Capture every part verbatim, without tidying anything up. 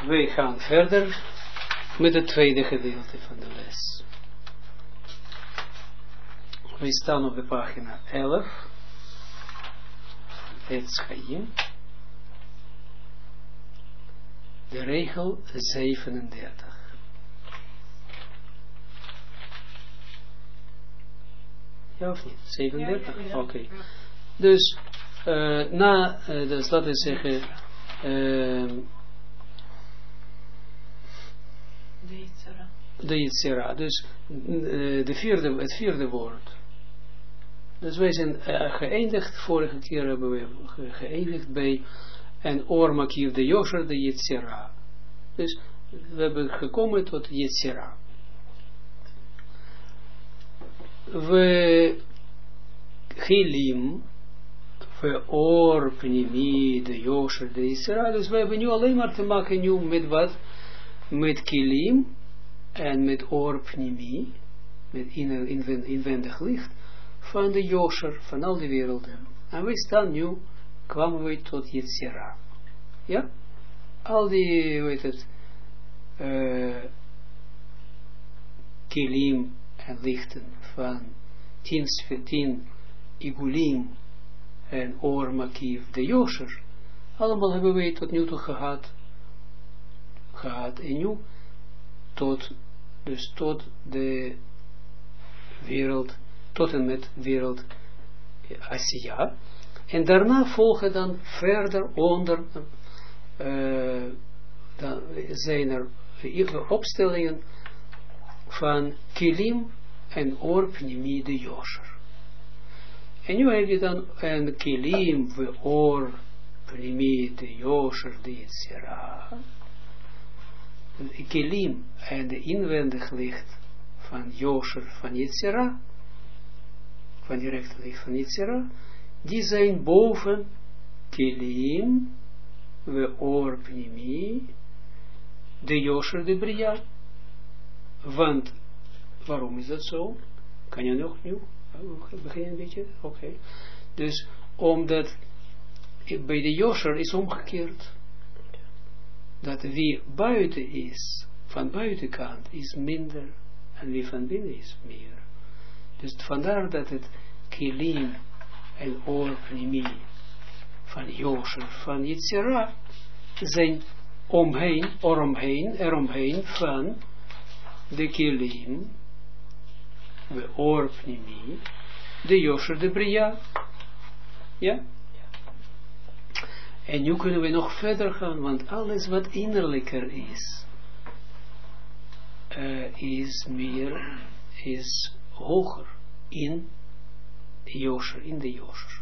wij gaan verder met het tweede gedeelte van de les. We staan op de pagina elf. Het Chaim. De regel zevenendertig. Ja of niet? zevenendertig? Ja, ja, ja. Oké. Okay. Dus, uh, na, uh, dus laten we zeggen, uh, de Yitzhara. De Yitzhara. Dus, uh, de vierde, het vierde woord. Dus wij zijn uh, geëindigd, vorige keer hebben we ge geëindigd bij en oormakiv de Yosher de Yitzhara. Dus we hebben gekomen tot Yitzhara. We Chilim, we oor pnimi de Yosher de Yitzhara. Dus we hebben nu alleen maar te maken nu met wat? Met Chilim en met oor pnimi, met inwendig licht van de Yosher, van al die werelden. En we staan nu, kwamen we tot Yitzhara. Ja? Al die, hoe heet het, uh, kilim en lichten van tien, tien igulim en oormakiv de Yosher. Allemaal hebben wij tot nu toe gehad. Gehad en nu tot, dus tot de wereld, tot en met wereld Asiya. En daarna volgen dan verder onder, uh, dan zijn er opstellingen van Kilim en Or Pnimi de Yosher. En nu heb je dan een Kilim en Or Pnimi de Yosher de Yitzhara. Kilim en de inwendig licht van Yosher van Yitzhara, van direct licht van Yitzhara, die zijn boven Kilim, we Or Pnimi, de Yosher de Bria. Want, waarom is dat zo? Kan je nog nieuw? Begin een beetje? Oké. Okay. Dus, omdat bij de Yosher is omgekeerd. Dat wie buiten is, van buitenkant, is minder. En wie van binnen is meer. Dus vandaar dat het Kilim en Or Pnimi van Yosher, van Yitzhara, zijn omheen, eromheen, eromheen van de Kilim, de Or Pnimi, de Yosher de Bria. Ja? En nu kunnen we nog verder gaan, want alles wat innerlijker is, uh, is meer, is hoger in Yosher, in de Yosher.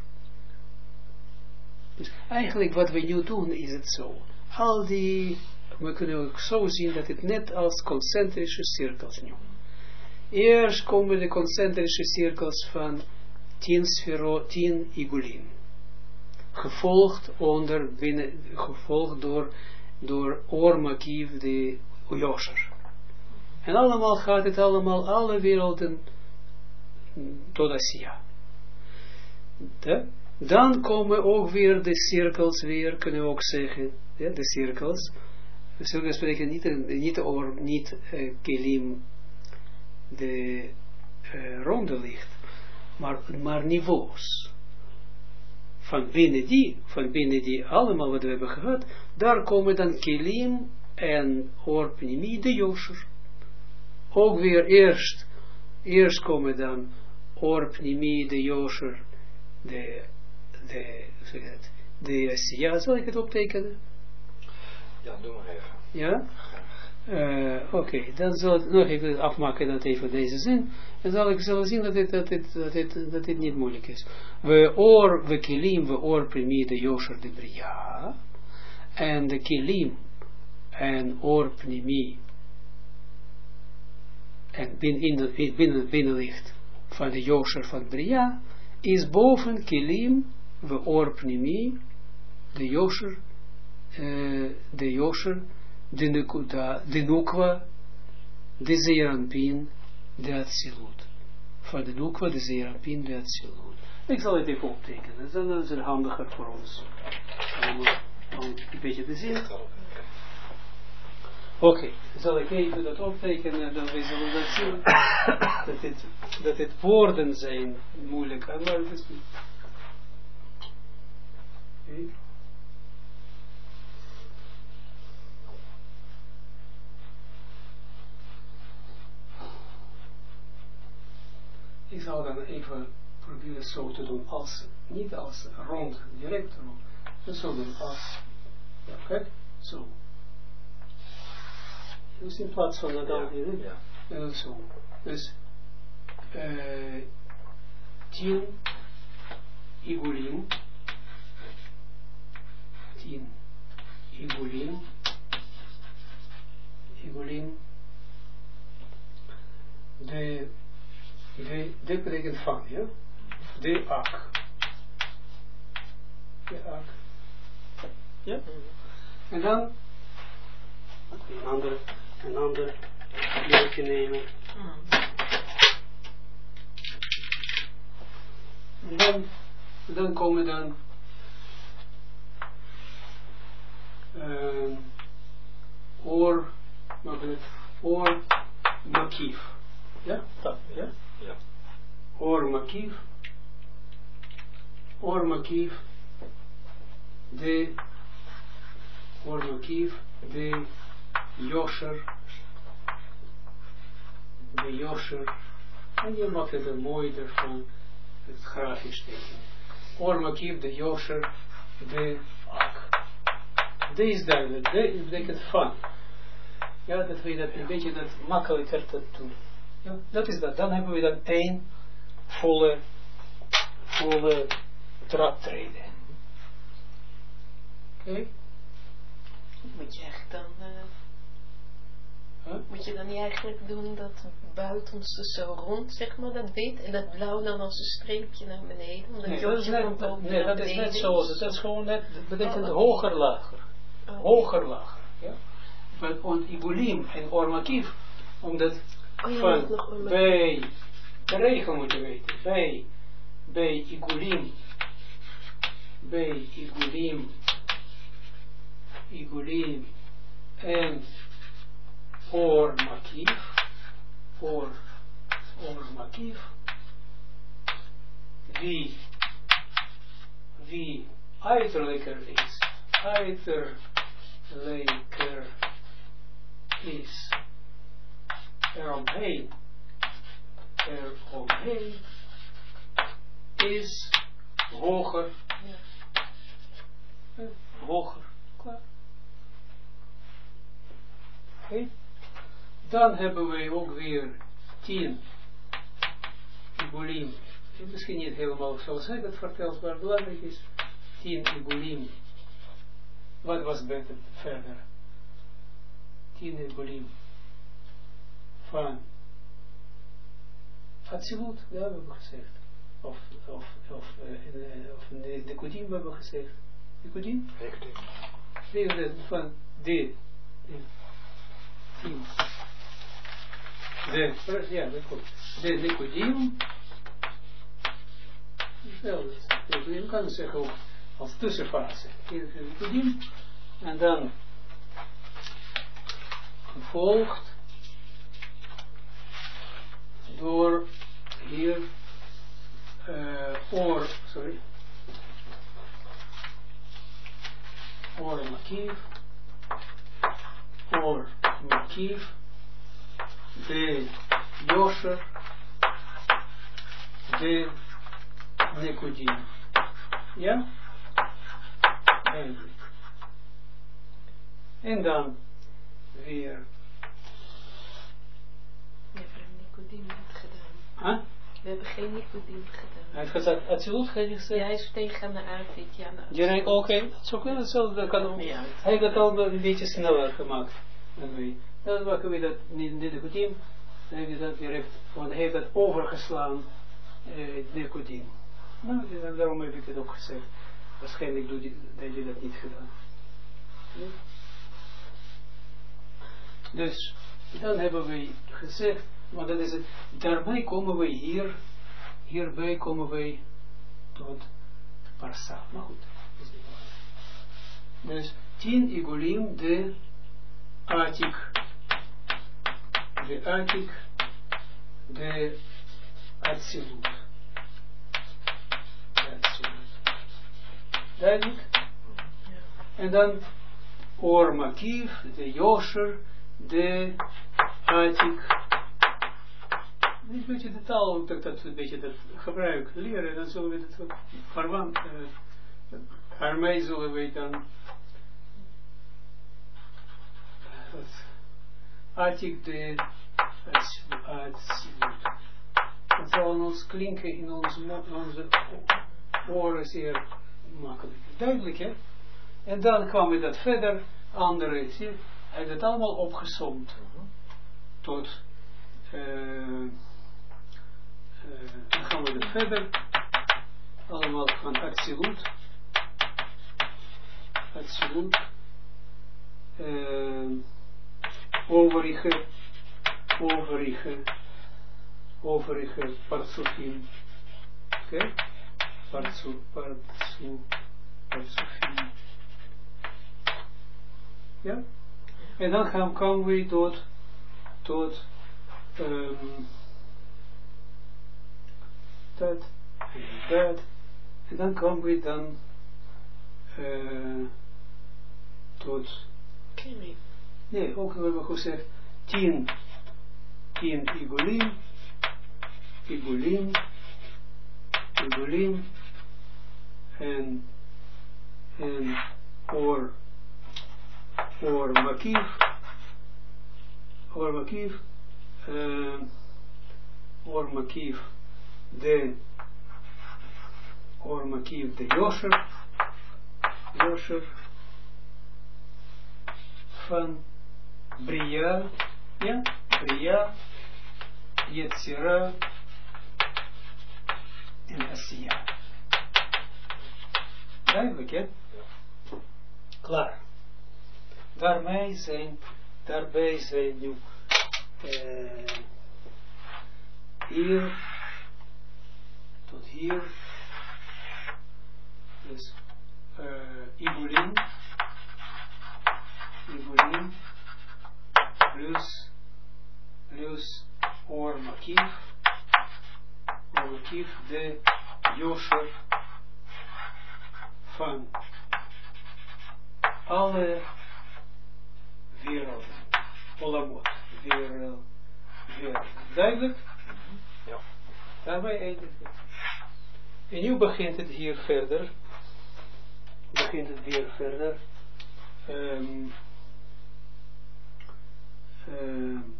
Dus eigenlijk wat we nu doen is het zo. Al die, we kunnen ook zo zien dat het net als concentrische cirkels nu. Eerst komen de concentrische cirkels van tien sfero, tien igulim. Gevolgd onder, binnen, gevolgd door, door Ormakiv de Yosher. En allemaal gaat het allemaal, alle werelden tot Asiya. De, dan komen ook weer de cirkels weer, kunnen we ook zeggen, ja, de cirkels. We zullen spreken niet, niet over, niet uh, Kelim, de uh, ronde licht, maar, maar niveaus. Van binnen die, van binnen die allemaal wat we hebben gehad, daar komen dan Kelim en Or Pnimi de Yosher. Ook weer eerst, eerst komen dan Or Pnimi de Yosher, de, de, zeg het, de Asiya, zal ik het optekenen? Ja, doe maar even. Ja? Uh, Oké, okay. Dan zal ik nog even afmaken dat even deze zin. En zal ik zullen zien dat dit, dat dit, dat dit, dat dit niet moeilijk is. We oor, we kilim, we oor primi de Yosher de Bria. En de kilim en oor primi en binnen, binnen, binnenlicht van de Yosher van Bria is boven kilim, we oor primi, de Yosher, uh, de Yosher, de Nekuda, de Nukwa, de Zeeranpin, de Atsilut. Van de Nukwa, de Zeeranpin, de Atsilut. Ik zal het even optekenen, dan is het handiger voor ons. Om, om een beetje te zien. Oké, okay. Zal ik even dat optekenen, dan we zullen dat zien, dat het, dat het woorden zijn moeilijk, maar het is niet. Okay. Ik zal dan even proberen zo te doen, als, niet als rond, direct rond, maar zo doen, als, ja, kijk, zo. Dus in plaats van dat al hier, ja. En zo. Dus, uh, tien, igulim, tien, igulim, igulim, de, de, de betekent van, ja? De ak. De ak. Ja? En dan, een ander, een ander beeldje nemen. En dan, dan komen dan uh, oor, oor makief. Ja? Dat, ja? Ja. Oor makief. Oor makief. De oor makief. De Yosher, de Yosher, en je maakt het er mooi ervan, het grafisch tekenen. Ormakiv, de Yosher, de Ak. De is duidelijk, de betekent van. Ja, dat we dat een beetje dat makkelijker te doen. Ja, dat is dat. Dan hebben we dan één volle, volle traptreden. Oké? Okay. Moet je echt dan... Uh... Huh? Moet je dan niet eigenlijk doen dat buitenste zo rond, zeg maar, dat wit, en dat blauw dan als een streepje naar beneden? Omdat nee, je dat is net, dat, nee, dat is net zoals het, dat is gewoon net, dat betekent oh, okay. hoger, lager. Oh, hoger, lager, ja. Want igulim en ormakief, omdat oh, van bij, de regel moet je weten, bij, bij igulim, bij igulim, igulim en or makief, or, or makief, wie, wie uiterlijker is, uiterlijker is, eromheen, eromheen, is hoger, ja. hoger, klaar. Oké. Okay. Dan hebben wij ook weer tien igulim. Misschien niet helemaal zoals hij dat vertelt, maar belangrijk is tien igulim. Wat was beter verder? Tien igulim. Van Atsilut, ja, we hebben gezegd. Of, of, of, uh, of de, de Kudim we hebben gezegd. De Kudim? Nee, van de. Tien. De, ja, dat klopt. De Nicodim. Je kan het zeggen ook als tussenfase. De Nicodim. En dan gevolgd door hier uh, oor, sorry. Oor makief. Oor makief. De Yosher, de Nekudim. Ja? Eigenlijk. En dan weer. We hebben Nekudim niet gedaan. Huh? We hebben geen Nekudim gedaan. Hij heeft gezegd, Atsilut gezegd. Ja, hij is tegen me uit dit jaar. Oké, okay. Dat is ook wel hetzelfde. Hij heeft het al een beetje sneller gemaakt dan wij. Dan maken we dat niet in de Nekudim. Dan heeft hij dat direct, want hij heeft dat overgeslaan, eh, Nekudim. Nou, daarom heb ik het ook gezegd. Waarschijnlijk doe je, dat je dat niet gedaan. Ja. Dus, dan hebben we gezegd, want dan is het, daarbij komen we hier, hierbij komen wij tot Parsa. Maar goed, dat is niet waar. Dus, tien igulim de Atik. de Atik, de Atsilut. Duidelijk? En dan Or Makiv, de Yosher, de Atik. Een beetje de taal, dat dat een beetje dat gebruik leren, dan zullen we dat verwant, uh, ermee zullen we dan uh, Atik de Atsilut. Dat zal ons klinken in onze, onze oren zeer makkelijk. Duidelijk, hè? En dan kwam we dat verder, andere, zie, hij heeft het allemaal opgesomd tot uh, Uh, dan gaan we er verder, allemaal van Atsilut, Atsilut, uh, overige, overige, overige Partsufim, oké, okay? Partsu, Partsu, Partsufim, ja, en dan gaan, komen we tot, tot, um, dat en dat en dan komen we dan uh, tot Kiri. Nee, ook hebben we gezegd tien tien igulim igulim igulim en en or or makiv or makiv uh, or makiv de or makiv de Yosher Yosher van Bria, ja, Bria, Yetzira en Asiya. Duidelijk, hè? Klaar. Daarmee zijn, daarbij zijn nu uh, hier tot hier dus uh, Ibulim Ibulim plus plus or makiv or makiv de Yosher van alle werelden, olamot, wereld, wereld. Duidelijk? Ja. Daarbij eindigt het. En nu begint het hier verder. Begint het weer verder. Um, um,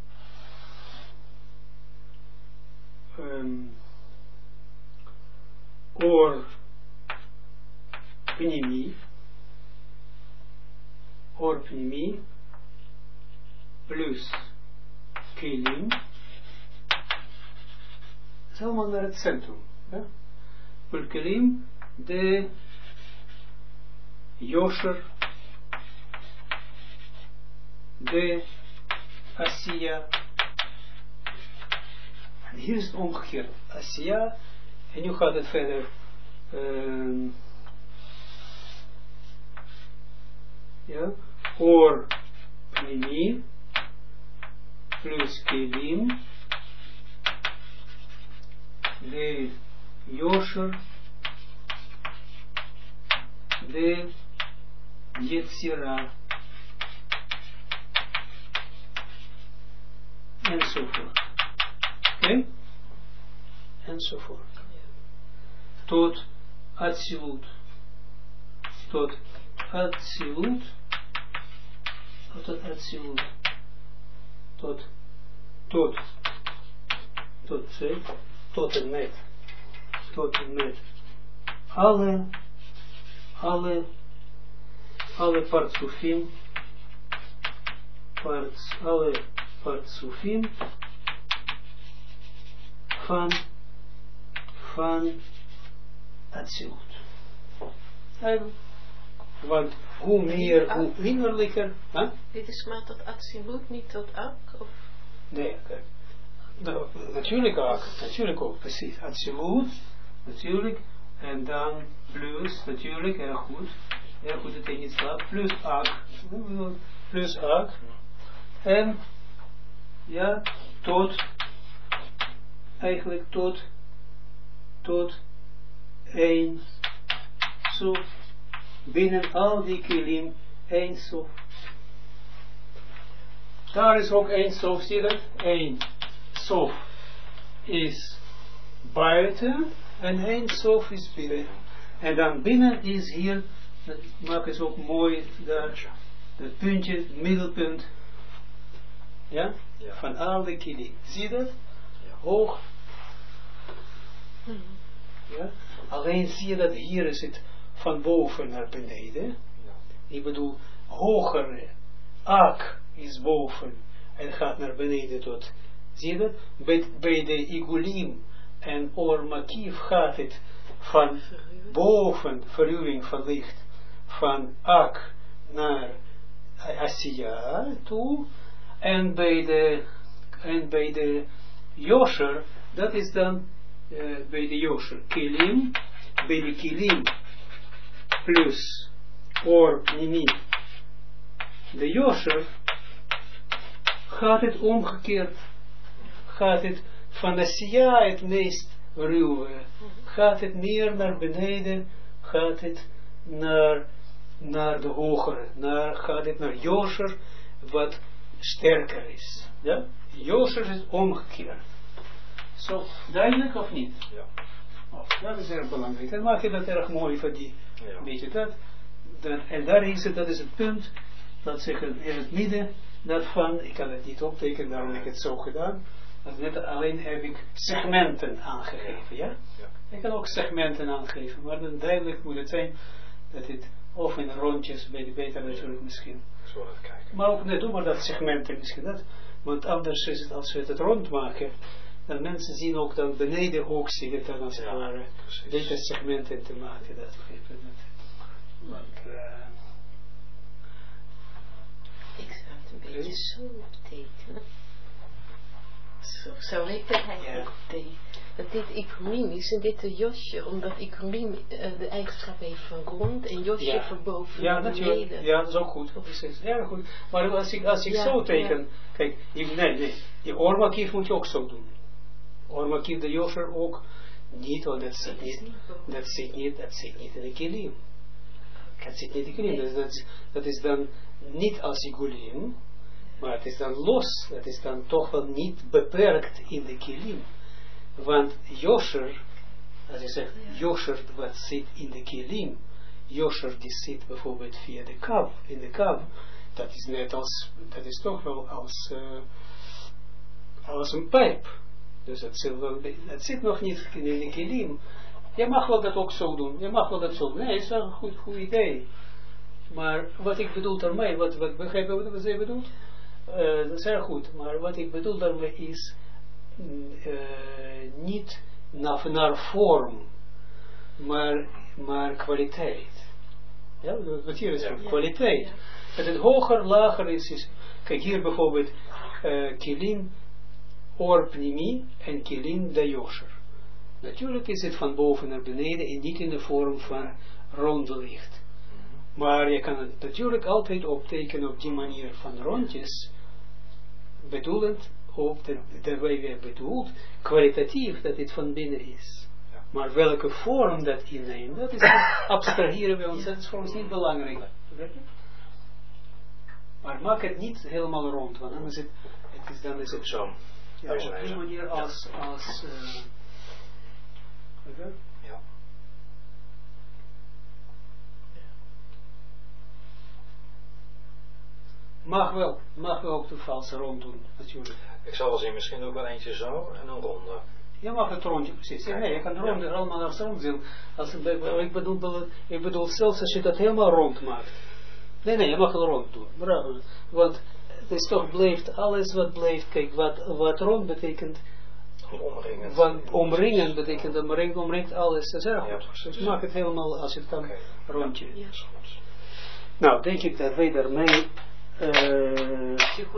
um, or pnimi. Or pnimi. Plus kelim. Helemaal naar het centrum. Ja? Kelim de Yosher de Asiya. En hier is het omgekeerd. Asiya. En nu gaat het verder. Um, ja. Or Pnimi plus Kelim de Yosher de Yetzira enzovoort. Oké? Okay? Enzovoort. Tot Atsilut. Tot Atsilut. Tot Atsilut. Tot tot tot zeg, tot en met. Tot en met. Alle alle alle partsufim parts, alle partsufim van van Atsilut. Want hoe meer, hoe innerlijker. Huh? Dit is maar tot Atsilut, niet tot Ak? Of? Nee, kijk. Nou, natuurlijk ook, natuurlijk ook, precies. Atsilut, natuurlijk. En dan plus, natuurlijk, erg goed. Erg goed dat hij niet slaapt. Plus Ak. Plus Ak. En ja, tot, eigenlijk tot, tot één sof, binnen al die kilim, één sof. Daar is ook één sof, zie je dat? Eén sof is buiten en één sof is binnen. En dan binnen is hier, dat maakt het ook mooi, daar, dat puntje, het middelpunt, ja, ja. Van al die kilim. Zie je dat? Ja. Hoog. Mm-hmm. Ja? Alleen zie je dat hier is het van boven naar beneden. Ja. Ik bedoel, hoger, ak is boven en gaat naar beneden tot, zie je dat? Bij, bij de igulim en or makief gaat het van boven, verruwing van licht, van ak naar Asiya toe, en bij de, en bij de Yosher, dat is dan, uh, bij de Yosher, kilim, bij de kilim, plus, or, nimi, de Yosher, gaat het omgekeerd, gaat het van Asiya het meest ruwe, gaat het meer naar beneden, gaat het naar, naar de hogere, naar, gaat het naar Yosher, wat sterker is. Ja? Yosher is omgekeerd. Zo, so, duidelijk of niet? Ja. Oh, dat is erg belangrijk. Dan maak je dat erg mooi van die, ja. Weet je dat? Dan, en daar is het, dat is het punt, dat zeggen in het midden, dat van, ik kan het niet optekenen, daarom heb ik het zo gedaan, dat net alleen heb ik segmenten aangegeven, ja? Ja. Ik kan ook segmenten aangeven, maar dan duidelijk moet het zijn, dat het, of in rondjes, beter natuurlijk misschien. Zo even kijken. Maar ook, nee, doe maar dat segmenten misschien, dat, want anders is het, als we het rond maken, dan mensen zien ook dan beneden ook zien het dan als het ware, deze segmenten te maken, dat geeft het net. Want, uh, ik zou het een beetje zo tekenen. Zo zou ik het eigenlijk tekenen. Dat dit icroniem is en dit de Josje, omdat icroniem uh, de eigenschap heeft van rond en Josje ja. van boven ja, naar beneden. Ja, dat is ook goed. Dat is ja, goed. Maar als ik, als ik ja, zo teken, ja. Kijk, ik, nee, nee, die oormakief moet je ook zo doen. Oormakief de Josje ook niet, want dat zit niet, dat zit niet, dat zit niet in de kilim. Dat zit niet in de kilim, dus dat, dat is dan niet als igulim, maar het is dan los, het is dan toch wel niet beperkt in de kilim. Want Yosher, als je zegt Yosher wat zit in de kilim, Yosher die zit bijvoorbeeld via de kav, in de kav, dat is net als, dat is toch wel als, uh, als een pijp. Dus dat zit, wel, dat zit nog niet in de kilim. Je mag wel dat ook zo doen, je mag wel dat zo doen. Nee, dat is wel een goed, goed idee. Maar wat ik bedoel daarmee, wat, wat begrijp je wat zij bedoelt? Uh, dat is heel goed, maar wat ik bedoel daarmee is, Uh, niet naar, naar vorm, maar, maar kwaliteit. Ja, wat hier is, ja. Kwaliteit. Ja. Dat het hoger, lager is, is kijk hier bijvoorbeeld, uh, kilim orpnimi en kilim de Yosher. Natuurlijk is het van boven naar beneden en niet in de vorm van ronde licht. Maar je kan het natuurlijk altijd optekenen op die manier van rondjes, bedoelend op de, de wij we bedoeld, kwalitatief dat het van binnen is. Ja. Maar welke vorm dat inneemt, dat is abstraheren we ons, dat is voor ons niet belangrijk. Maar maak het niet helemaal rond, want dan is het, het is, dan is het zo. Ja, op die manier als, ja. als uh, okay? Ja. Mag wel, mag wel ook de valse rond doen, natuurlijk. Ik zal wel zien, misschien doe ik wel eentje zo en een ronde. Je mag het rondje, precies. Ja, nee, je kan ronde ja. allemaal als rond zien. Als, ik, bedoel, ik bedoel zelfs als je dat helemaal rond maakt. Nee, nee, je mag het rond doen. Bravo. Want het is toch blijft, alles wat blijft, kijk, wat, wat rond betekent, omringend. Wat omringend betekent, omringt, omringt alles. Dat is erg goed. Ja, dus maak het helemaal, als je het kan, okay. rondje. Ja. Nou, denk ik dat wij daarmee Uh,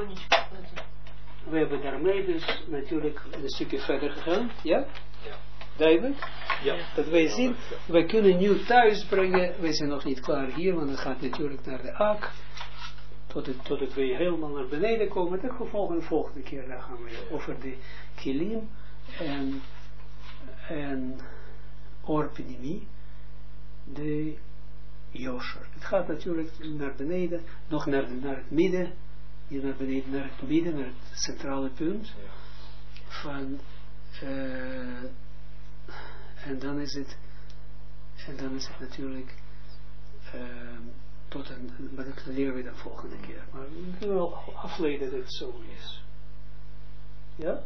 we hebben daarmee dus natuurlijk een stukje verder gegaan, ja? Ja. Duidelijk? Ja. Dat wij zien, wij kunnen nu thuis brengen, wij zijn nog niet klaar hier, want dat gaat natuurlijk naar de Ak. tot het, tot het we helemaal naar beneden komen. Dat volgende, volgende keer daar gaan we over de kilim en, en orpidemie, de Yosher. Het gaat natuurlijk naar beneden, nog naar, de, naar het midden, hier naar beneden, naar het midden, naar het centrale punt van uh, en dan is het en dan is het natuurlijk uh, tot een, maar dat leren we dan volgende keer. Maar we kunnen wel afleiden dat het zo is. Ja?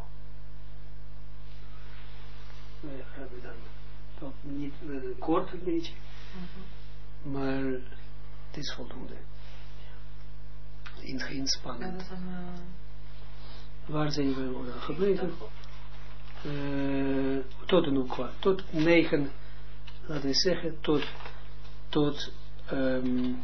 Nou ja, hebben we dan dat niet een kort een beetje, mm-hmm. maar het is voldoende. In geen spanning. Ja, uh... Waar zijn we gebleven? Uh, tot een Nukwa. Tot negen, laten we zeggen, tot tot um,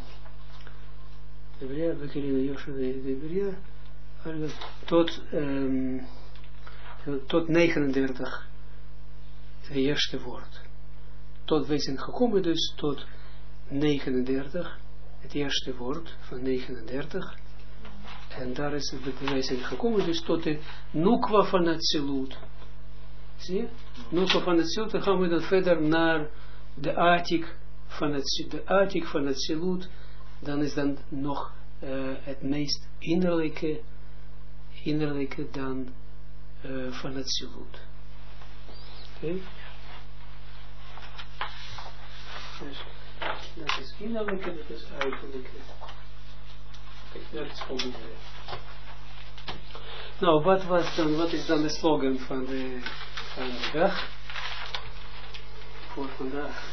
tot um, tot negenendertig het eerste woord. Tot wij zijn gekomen dus tot negenendertig, het eerste woord van negenendertig. En daar is het, wij zijn gekomen dus tot de Nukwa van het Zilut. Zie je? Nukwa van het Zilut, dan gaan we dan verder naar de Atik van het, de Atik van het Zilut. Dan is dan nog uh, het meest innerlijke, innerlijke dan uh, van het Zilut. Oké? Okay. Dus dat is innerlijke, dat is uiterlijke. Kijk, dat is voldoende. Nou, wat was dan, wat is dan de slogan van de, van de dag? Voor vandaag.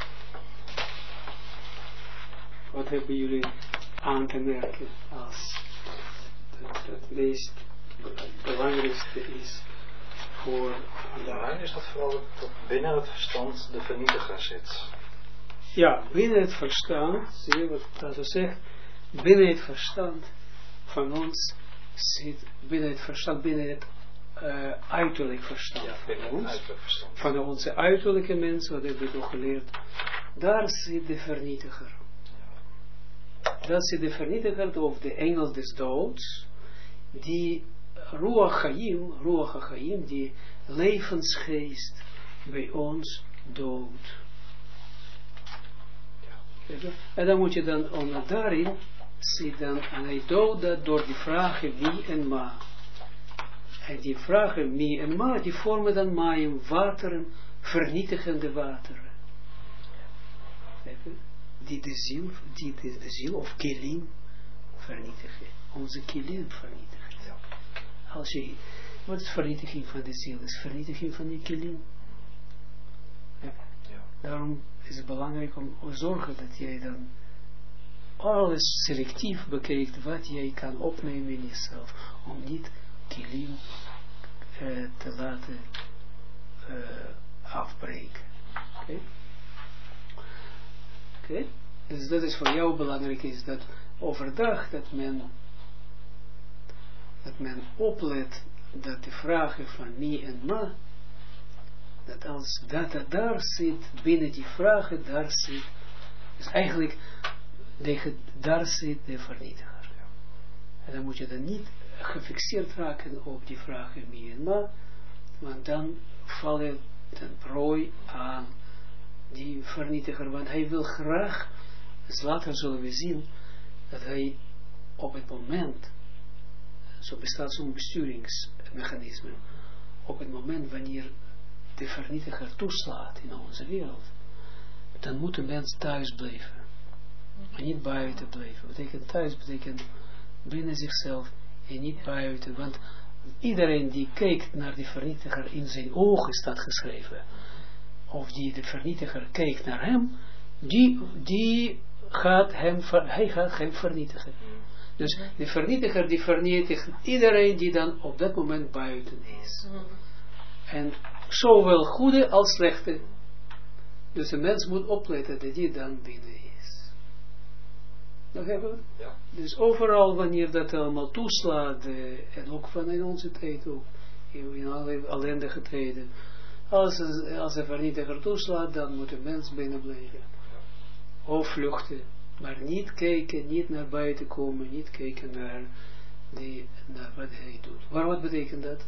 Wat hebben jullie aan te merken als het, het meest belangrijkste is voor vandaag? Ja, is dat vooral dat binnen het verstand de vernietiger zit. Ja, binnen het verstand, zie je wat Tasso zegt, binnen het verstand van ons zit, binnen het verstand, binnen het uh, uiterlijk verstand ja, van ons, uiterlijk verstand. Van onze uiterlijke mensen, wat hebben we nog geleerd, daar zit de vernietiger. Dat zit de vernietiger, of de engel des doods, die Ruach Chaim, Ruach Chaim, die levensgeest bij ons doodt. En dan moet je dan onder daarin zien, dan, en hij doodt dat door die vragen wie en ma. En die vragen wie en ma, die vormen dan maïm, wateren, vernietigende wateren. Die de ziel, die de, de ziel of kilim vernietigen. Onze kilim vernietigen. Als je, wat is vernietiging van de ziel? Is vernietiging van die kilim. Ja. Daarom is het belangrijk om te zorgen dat jij dan alles selectief bekijkt wat jij kan opnemen in jezelf. Om niet kilim uh, te laten uh, afbreken. Oké? Okay? Oké? Okay? Dus dat is voor jou belangrijk is dat overdag dat men dat men oplet dat de vragen van mi en ma, dat als dat, dat daar zit, binnen die vragen, daar zit, dus eigenlijk, de, daar zit de vernietiger. En dan moet je dan niet gefixeerd raken op die vragen mi en ma, want dan val je ten prooi aan die vernietiger, want hij wil graag, dus later zullen we zien, dat hij op het moment, zo bestaat zo'n besturingsmechanisme, op het moment wanneer de vernietiger toeslaat in onze wereld, dan moet de mens thuis blijven. En niet buiten blijven. Betekent thuis betekent binnen zichzelf en niet buiten. Want iedereen die kijkt naar de vernietiger, in zijn ogen staat geschreven, of die de vernietiger kijkt naar hem, die, die gaat hem, hij gaat hem vernietigen. Dus de vernietiger die vernietigt iedereen die dan op dat moment buiten is. En zowel goede als slechte. Dus de mens moet opletten dat die dan binnen is. Dat hebben we? Ja. Dus overal wanneer dat allemaal toeslaat, uh, en ook van in onze tijd ook, in alle ellendige tijden, als, als de vernietiger toeslaat, dan moet de mens binnen blijven. Of vluchten Maar niet kijken, niet naar buiten komen, niet kijken naar, die, naar wat hij doet. Maar wat betekent dat?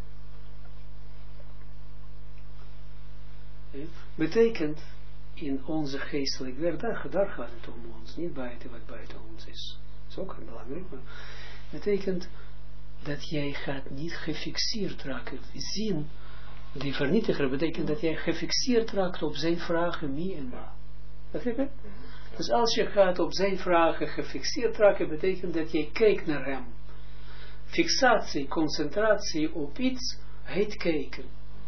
Ja? Betekent in onze geestelijke wereld, daar, daar gaat het om ons, niet buiten wat buiten ons is. Dat is ook belangrijk, maar betekent dat jij gaat niet gefixeerd raken. Zien, die vernietiger betekent dat jij gefixeerd raakt op zijn vragen, wie en waar. Begrijp je? Dus als je gaat op zijn vragen gefixeerd raken, betekent dat jij kijkt naar hem. Fixatie, concentratie op iets, heet kijken.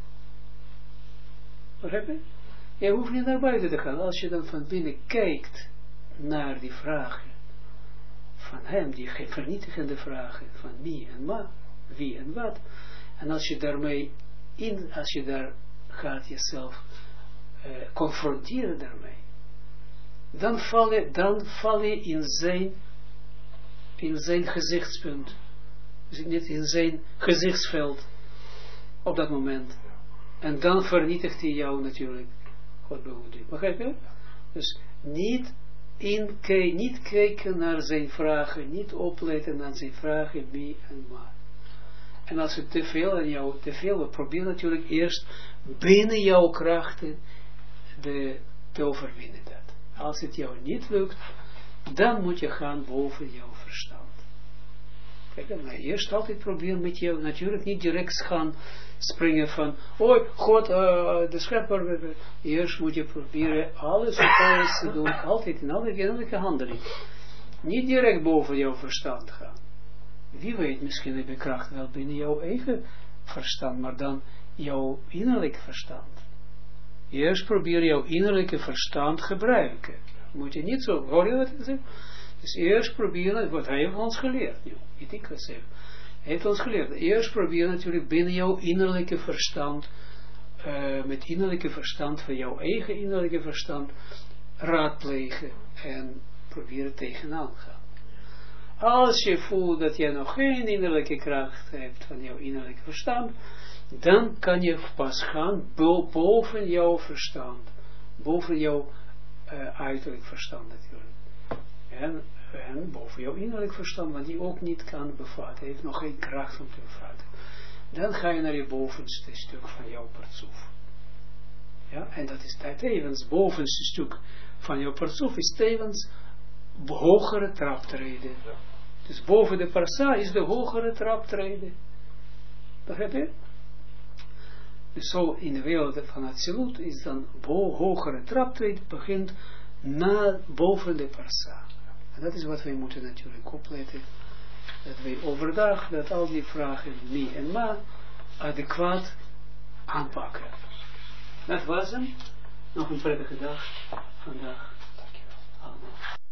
Begrijp je? Je hoeft niet naar buiten te gaan. Als je dan van binnen kijkt naar die vragen van hem, die vernietigende vragen van wie en wat, wie en wat. En als je daarmee in, als je daar gaat jezelf uh, confronteren daarmee, dan val je, dan val je in zijn, in zijn gezichtspunt, dus niet in zijn gezichtsveld op dat moment. En dan vernietigt hij jou natuurlijk. God behoede. Begrijp je? Dus niet, in, niet kijken naar zijn vragen, niet opletten naar zijn vragen wie en waar. En als het te veel aan jou, te veel, probeer natuurlijk eerst binnen jouw krachten de, te overwinnen dat. Als het jou niet lukt, dan moet je gaan boven jouw verstand. Kijk, maar eerst altijd proberen met jou, natuurlijk niet direct gaan springen van, oh God, uh, de schepper, eerst moet je proberen alles op alles te doen, altijd in elke, in elke handeling. Niet direct boven jouw verstand gaan. Wie weet, misschien heb je kracht wel binnen jouw eigen verstand, maar dan jouw innerlijk verstand. Eerst probeer jouw innerlijke verstand gebruiken. Moet je niet zo, hoor je wat ik zeg? Dus eerst proberen, wat hij heeft ons geleerd. Ja, niet ik wat zeg. Hij heeft ons geleerd. Eerst probeer natuurlijk binnen jouw innerlijke verstand, uh, met innerlijke verstand van jouw eigen innerlijke verstand, raadplegen en proberen tegenaan gaan. Als je voelt dat je nog geen innerlijke kracht hebt van jouw innerlijke verstand, dan kan je pas gaan boven jouw verstand, boven jouw uh, uiterlijk verstand natuurlijk. En, en boven jouw innerlijk verstand, want die ook niet kan bevatten, heeft nog geen kracht om te bevatten. Dan ga je naar je bovenste stuk van jouw partsoef. Ja, en dat is tevens, het bovenste stuk van jouw partsoef is tevens hogere traptreden. Dus boven de parsa is de hogere traptreden. Begrijp je? Dus zo in de wereld van Atsilut is dan hogere traptreden begint na boven de parsa. En dat is wat wij moeten natuurlijk opletten. Dat wij overdag, dat al die vragen wie en ma adequaat aanpakken. Dat was hem. Nog een prettige dag vandaag. Dankjewel. Allemaal.